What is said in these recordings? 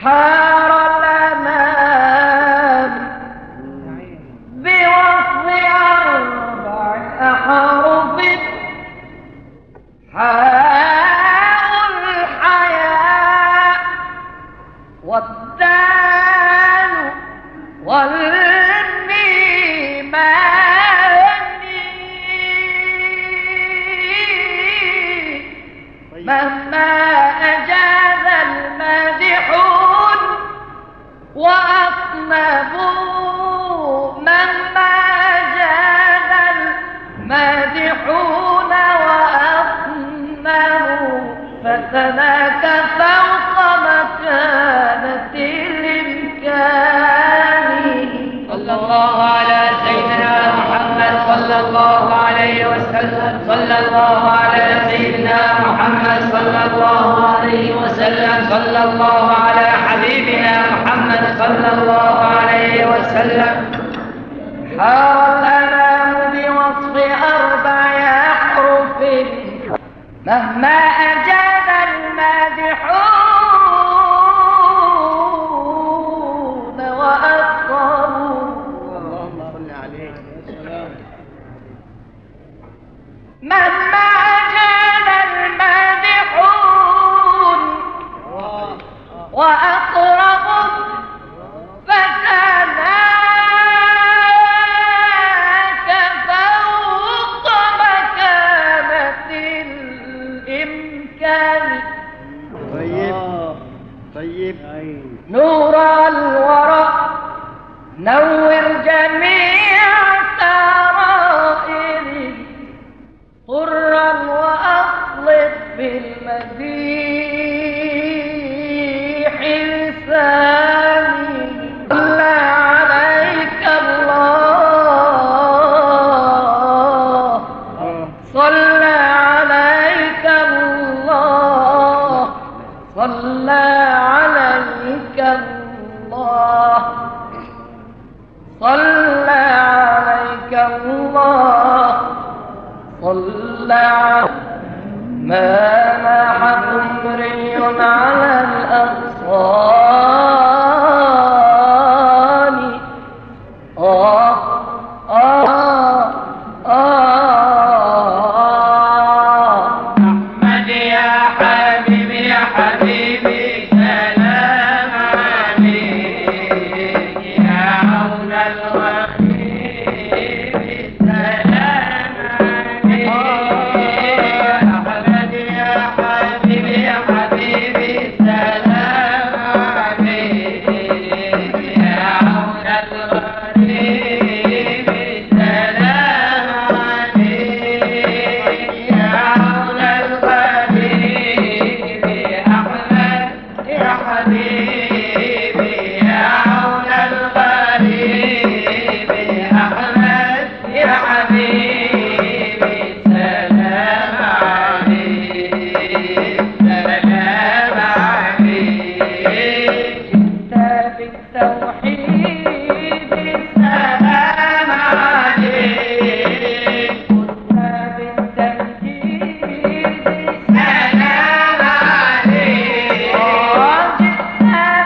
حار الأمان بوصف 4 أحرف حاء الحياء والدال والميم مهما أجاز المادحون وأطنبوا مهما أجاز المادحون وأطنبوا فسناك فوق مكانة الإمكان. صلى الله على سيدنا محمد صلى الله عليه وسلم. صلى الله على سيدنا محمد صلى الله عليه وسلم. صلى الله على حبيبنا محمد صلى الله عليه وسلم. حار الأنام بوصف 4 أحرف مهما أجاد المادحون وأكرموا اللهم صل عليه وسلم. مهما أجاد المادحون وأقربوا فسناك فوق مكانة الإمكان. طيب نور الورى نور جميع سرائري طرا وأخلط في المديح لساني. صلى عليك الله صلى عليك الله صلى عليك الله صلى عليك الله صلى ما ناح قمري على الأغصان. أحمد يا حبيبي يا حبيبي سلام عليك يا عون الوخيم سلام عليك. أحمد يا حبيبي يا حبيبي سلام عليك يا عون الغريب سلام عليك يا عون الغريب. أحمد يا حبيبي يا عون الغريب. أحمد يا حبيبي سلام عليك سلام عليك. كتاب التوحيد سلام عليك كتاب التمجيد سلام عليك. جئنا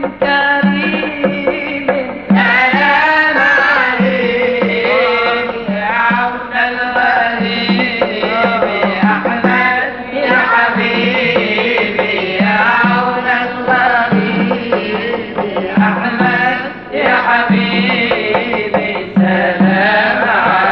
كريم سلام عليك يا عون الغريب أحمد يا حبيبي يا عون الغريب أحمد يا حبيبي سلام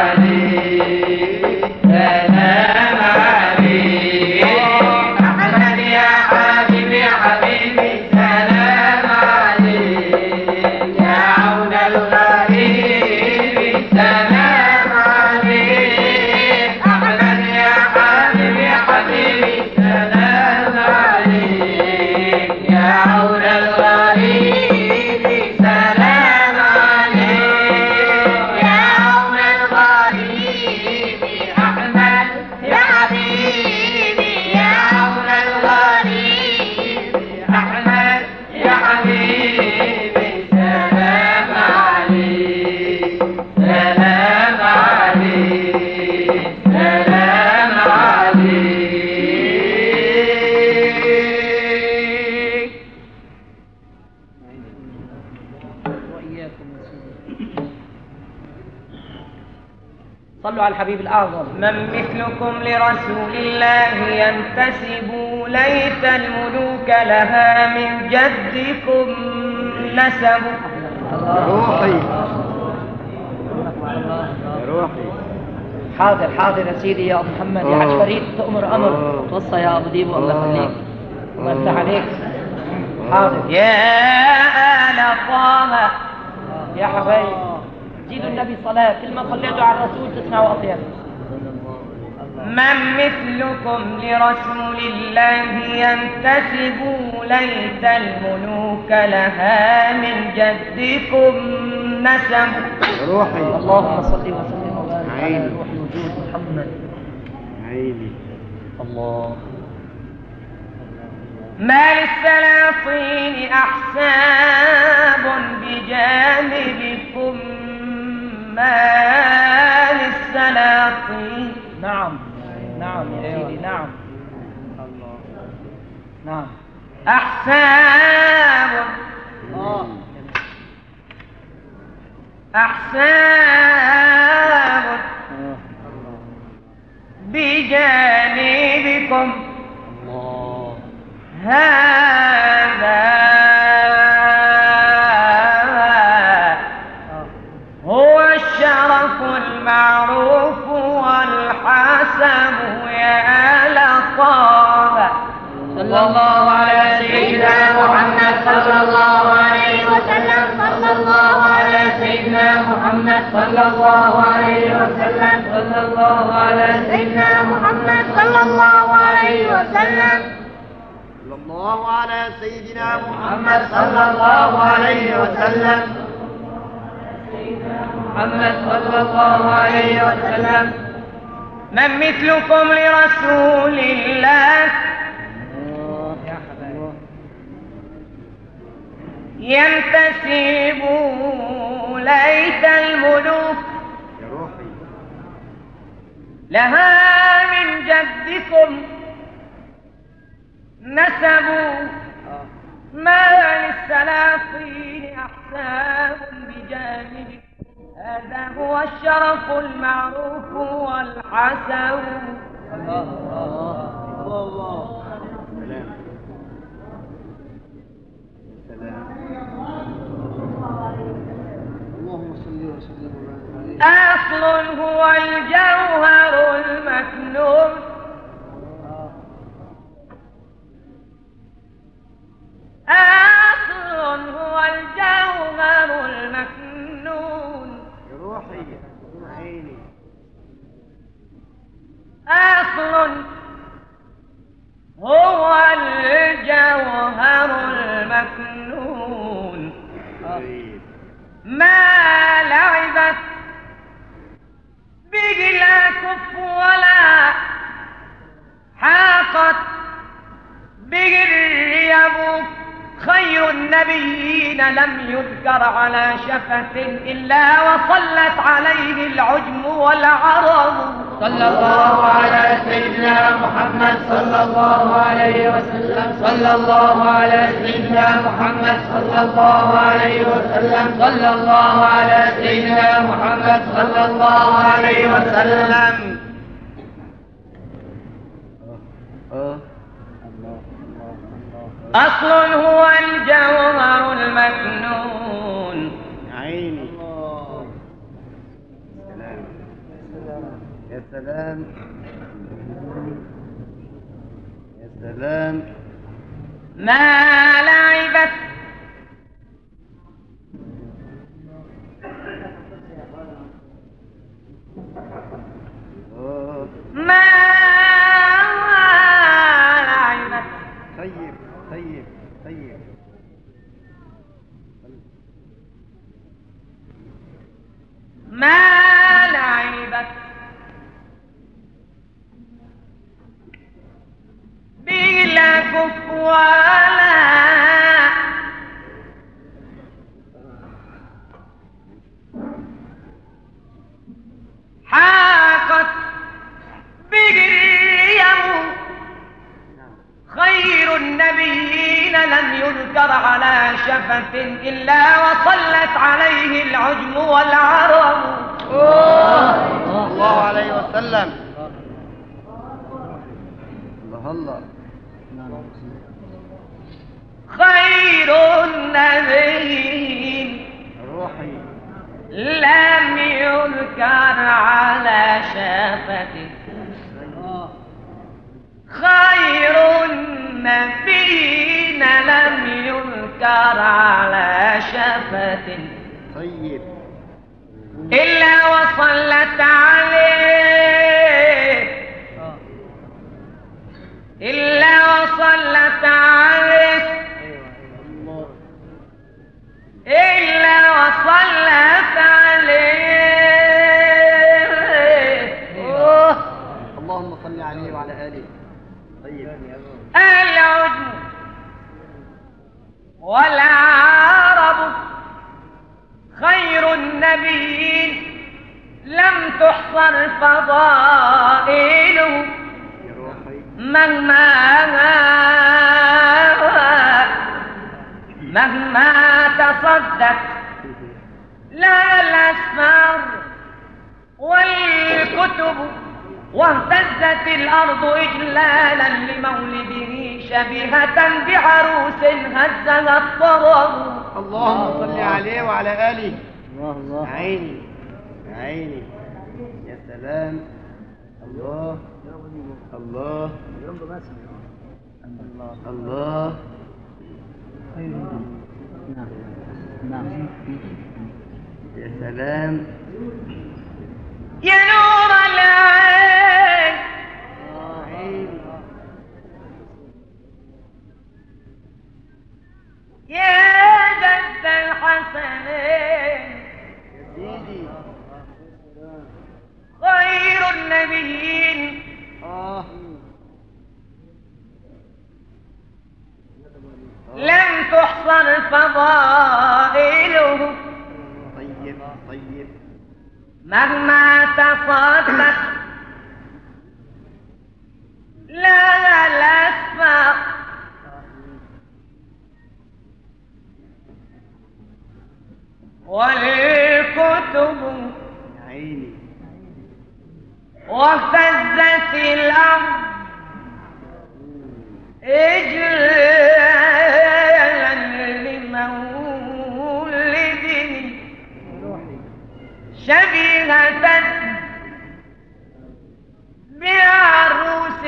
عليك سلام عليك أحمد يا حبيبي يا حبيبي سلام عليك يا عون الغريب سلام عليك أحمد يا حبيبي يا حبيبي سلام عليك يا عون الغريب سلام عليك يا عون الغريب أحمد يا حبيبي يا عون الغريب أحمد يا حبيبي سلام عليك سلام عليك سلام عليك وإياكم يا سيدي. صلوا على الحبيب الأعظم. من مثلكم لرسول الله ينتسب ليت الملوك لها من جدكم نسب روحي يا روحي. حاضر حاضر يا سيدي يا أبو محمد يا حاج فريد تؤمر أمر توصى يا أبو ديب والله يخليك الله يفتح عليك. حاضر يا آل طه يا حبايب زيدوا النبي صلاة كل ما صليتوا على الرسول تسمعوا أطيب. من مثلكم لرسول الله ينتسب ليت الملوك لها من جدكم نسب روحي اللهم صل وسلم وبارك على عيني. روح الوجود محمد. عيني. الله ما للسلاطين أحساب بجانبكم ما للسلاطين نعم نعم يا سيدي نعم نعم أحساب أحساب بجانبكم الله هذا هو الشرف المعروف والحسب يا لطافة صلى الله على سيدنا محمد صلى الله عليه وسلم صلى الله على سيدنا محمد صلى الله عليه وسلم صلى الله على سيدنا محمد صلى الله عليه وسلم صلى الله على سيدنا محمد صلى الله عليه وسلم محمد صلى الله عليه وسلم من مثلكم لرسول الله يا حبايب ينتسب ليت الملوك يا روحي. لها من جدكم نسبوا ما للسلاطين أحساب بجانبكم هذا هو الشرف المعروف والحسب الله. سلام. اللهم صل وسلم وبارك عليه. أصل هو الجوهر المكنون أصل هو الجوهر المكنون يا روحي. عيني. أصل هو الجوهر المكنون طيب. ما لعبت به لا كف ولا حاقت به الريب خير النبيين لم يذكر على شفة إلا وصلت عليه العجم والعرب. صلى الله على سيدنا محمد صلى الله عليه وسلم. صلى الله على سيدنا محمد صلى الله عليه وسلم. صلى الله على سيدنا محمد صلى الله عليه وسلم. أصل هو الجوهر المكنون. عيني. يا سلام يا سلام. ما لعبت ما لعبت. طيب طيب طيب. ما لعبت بلا كف ولا حاقت به اليوم. خير النبيين لم يذكر على شفة إلا وصلت عليه العجم والعرب. الله عليه وسلم. الله الله. خير النبيين روحي لم يذكر على شفة. خير النبيين لم يذكر على شفة طيب. إلا وصلت عليه. إلا وصلت عليه. إلا وصلت عليه. اللهم صل عليه وعلى آله. طيب. العجم والعرب خير النبيين لم تحصر فضائله. مهما تصدت لا الأسفار والكتب. واهتزت الأرض إجلالا لمولده شبيهة بعروس هزها الطرب. اللهم صل عليه وعلى آله. الله. عيني عيني. يا سلام. الله الله الله. يا سلام. يا نور العين يا جد الحسنين. خير النبيين لم تحصر فضائله. طيب طيب. مهما تصدت لا الأسماء والكتب. عيني. واهتزت الأرض إجلالا لمولده شبيهة بعروس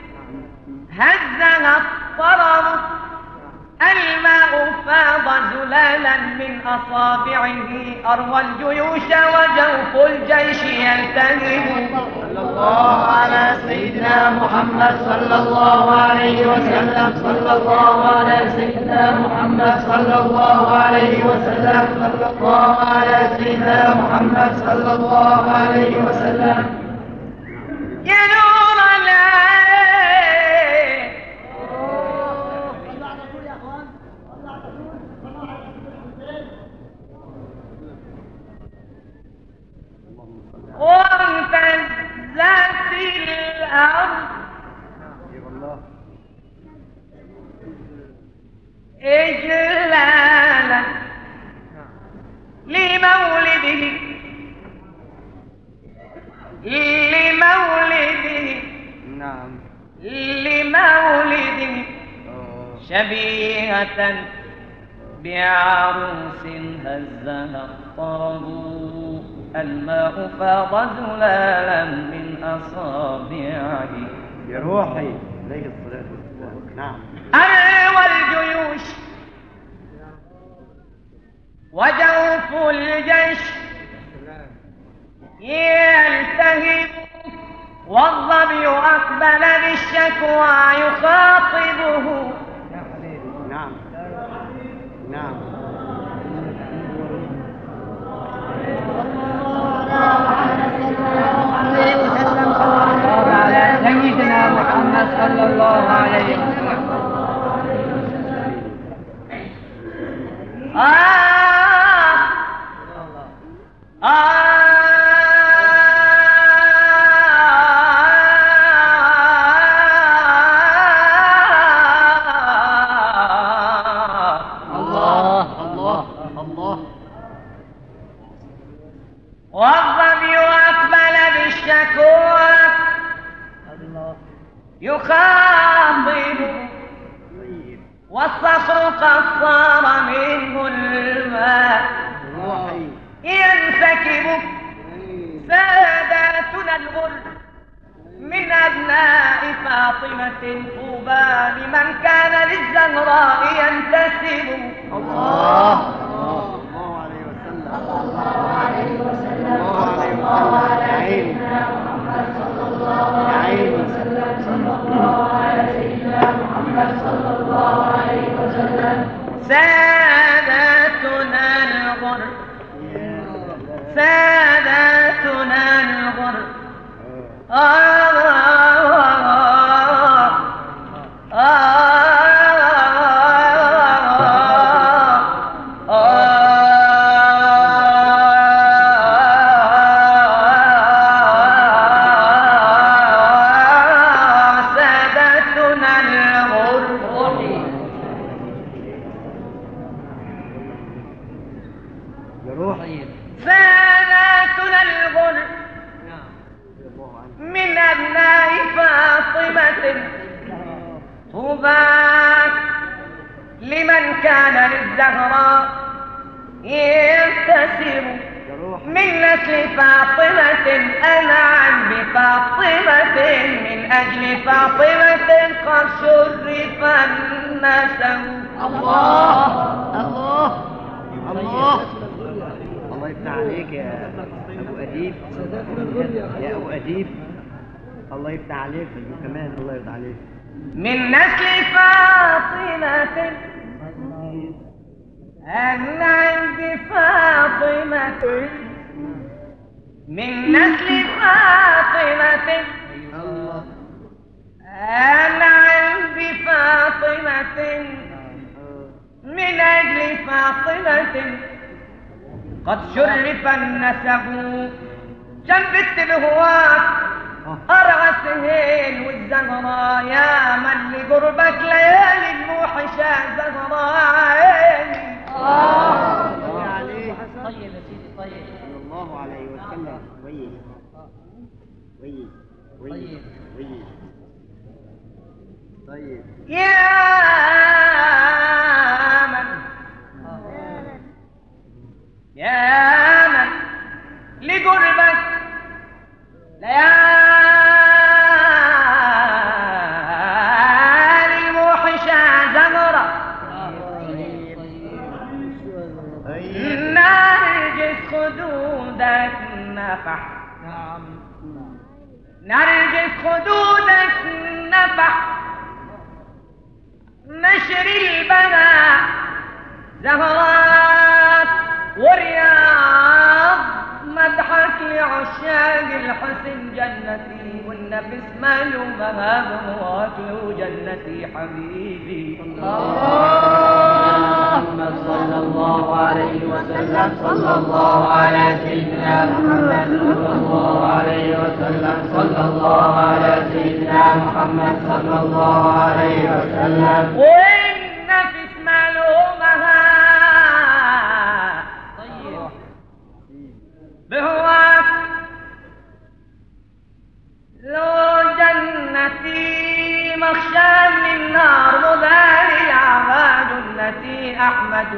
هزها الطرب. الماء فاض زلالا من أصابعه أروى الجيوش وجوف الجيش يلتهب. صلى الله على سيدنا محمد صلى الله عليه وسلم. صلى الله على سيدنا محمد صلى الله عليه وسلم. صلى الله على سيدنا محمد صلى الله عليه وسلم. يا نور العين لمولده نعم لمولده شبيهة بعروس هزها الطرب الماء فاض زلالا من أصابعه يا روحي عليه الصلاة والسلام. نعم أروى الجيوش وجوف الجيش يلتهب والظبي أقبل بالشكوى يخاطبه. نعم نعم على سيدنا محمد صلى الله عليه وسلم. والظبي أقبل بالشكوى يخاطب والصخر قد صار منه الماء ينسكب ساداتنا الغر من أبناء فاطمة طوبى لمن كان للزهراء ينتسب. الله عليه وسلم. الله عليه وسلم. يا عيني ساداتنا الغر ساداتنا الغر ساداتنا الغر من أبناء فاطمة طوبى لمن كان للزهراء ينتسب من نسل فاطمة أنعم بفاطمة من أجل فاطمة قد شرف النسب. الله الله الله الله يفتح عليك يا أبو أديب يا أبو أديب. الله يفتح عليك كمان. الله يفتح عليك. من نسل فاطمة أنعم بفاطمة من نسل فاطمة أنعم بفاطمة من أجل فاطمة قد شرف النسب. جنبت بهواك أرعى السهيل والزهراء يا من لقربك ليالي الموحشة زهراء. الله عليه. طيب يا سيدي طيب. صلى الله عليه وسلم. وي وي وي وي. طيب يا من لقربك ليالي الموحشة زهرة نرجس خدودك نفح نرجس خدودك نفح نشر البناء زهرات ورياض مدحك لعشاق الحسن جنتي والنفس ماله مهابه واكله جنتي حبيبي. محمد صلى الله عليه وسلم. صلى الله على سيدنا محمد صلى الله عليه وسلم. صلى الله على سيدنا محمد صلى الله عليه وسلم. والنفس ماله مها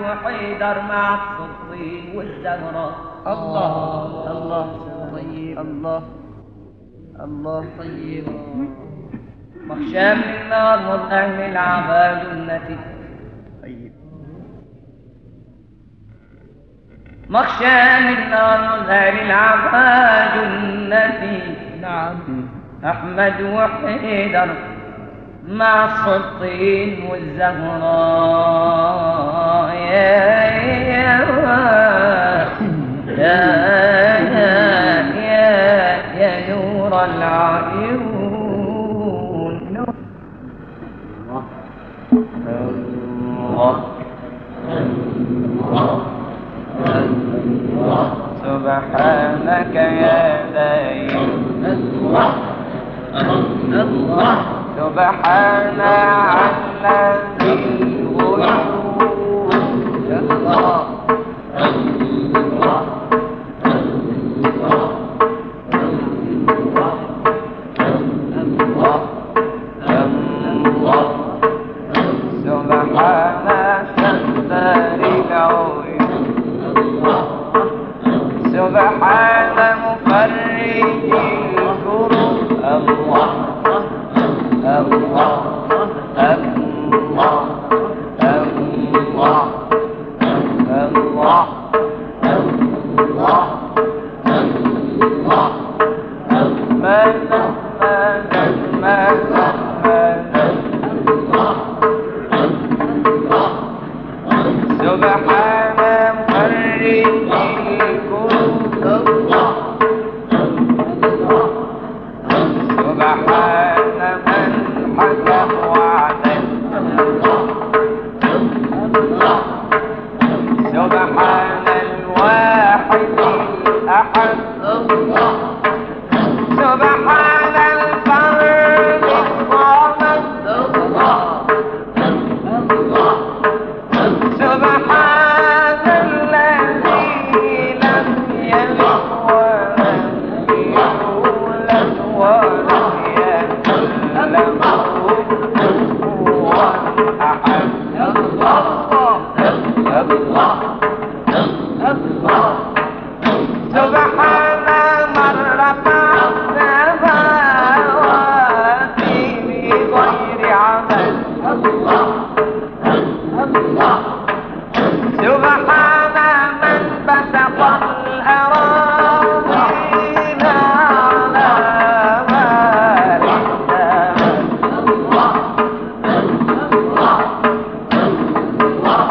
وحيدر مع الصديق والزهراء. الله الله طيب الله الله طيب مخشى من النار والأهل العبا جنتي. طيب مخشى من النار والأهل العبا جنتي. نعم أحمد وحيدر مع السلطين والزهراء. يا يا يا يا يا يا نور العيون. الله سبحانك يا دايم. الله الله سبحان الذي الغيوب. الله سبحان ستار العيوب. سبحان مفرج الكرب. الله الله الله الله الله سبحان مفرج الكرب. سبحان من حكم وعدل. سبحان الواحد الأحد. سبحان الفرد الصمد. سبحان الذي لم يلد ولم يولد ولم يكن له كفوا أحد. الله الله الله. سبحان من رفع السماوات بغير عمل. الله الله. سبحان من بسط الأراضين على مال الزمن. الله الله الله.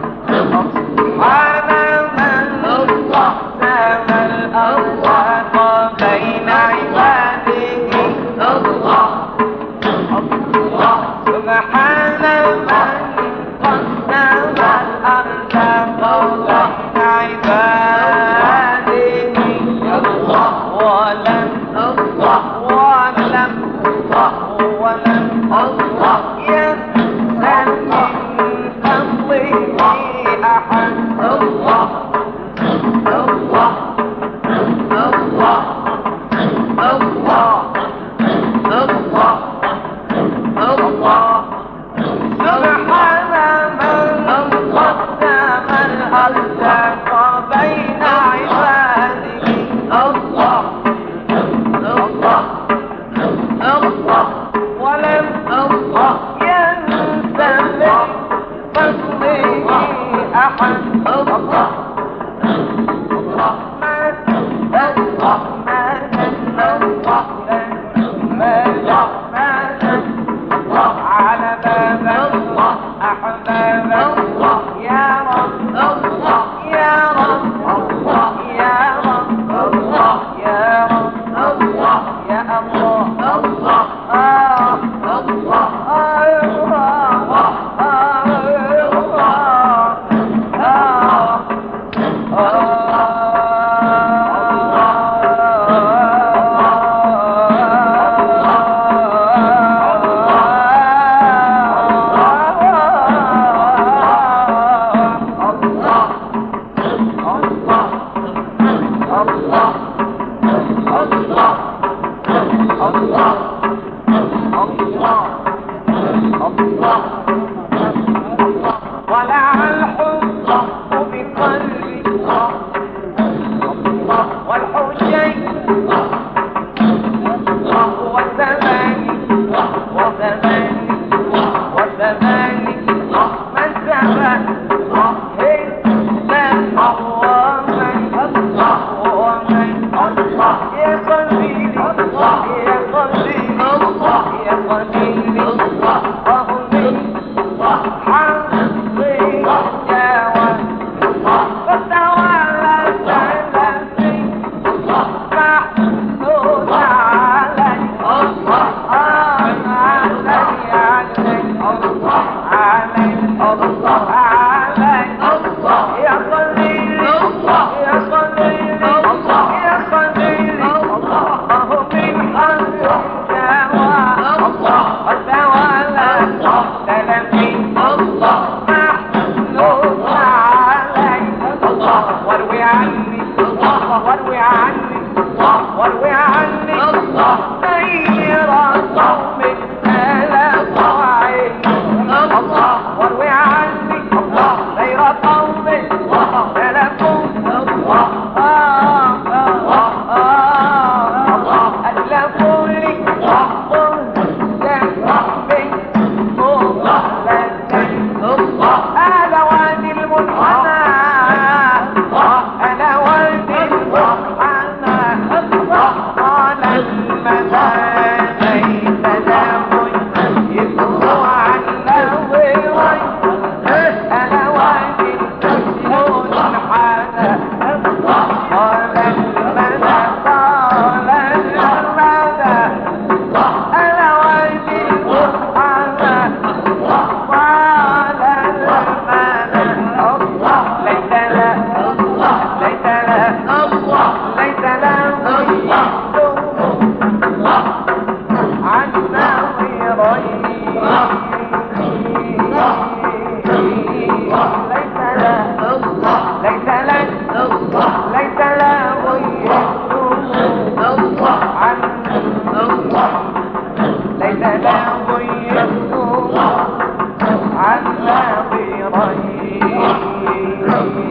سبحان من قسم الأرزاق بين عباده. الله الله. سبحان من قسم الأرزاق بين عباده. الله ولم الله ولم ولم الله ينسى من فضله أحد. الله الله الله الله الله الله. سبحان من قسم الأرزاق بين عباده. الله الله الله ولم الله ينسى من فضله أحد. الله على باب الله أحباب الله. يا رب الله يا رب الله يا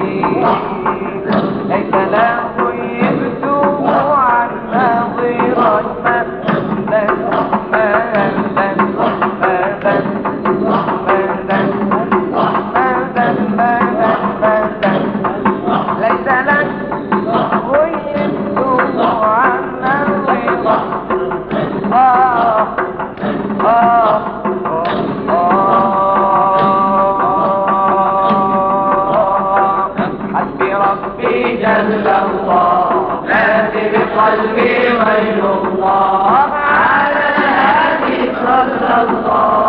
ليس له يبدو عن نظير قلبي غير الله على الهادي صلى الله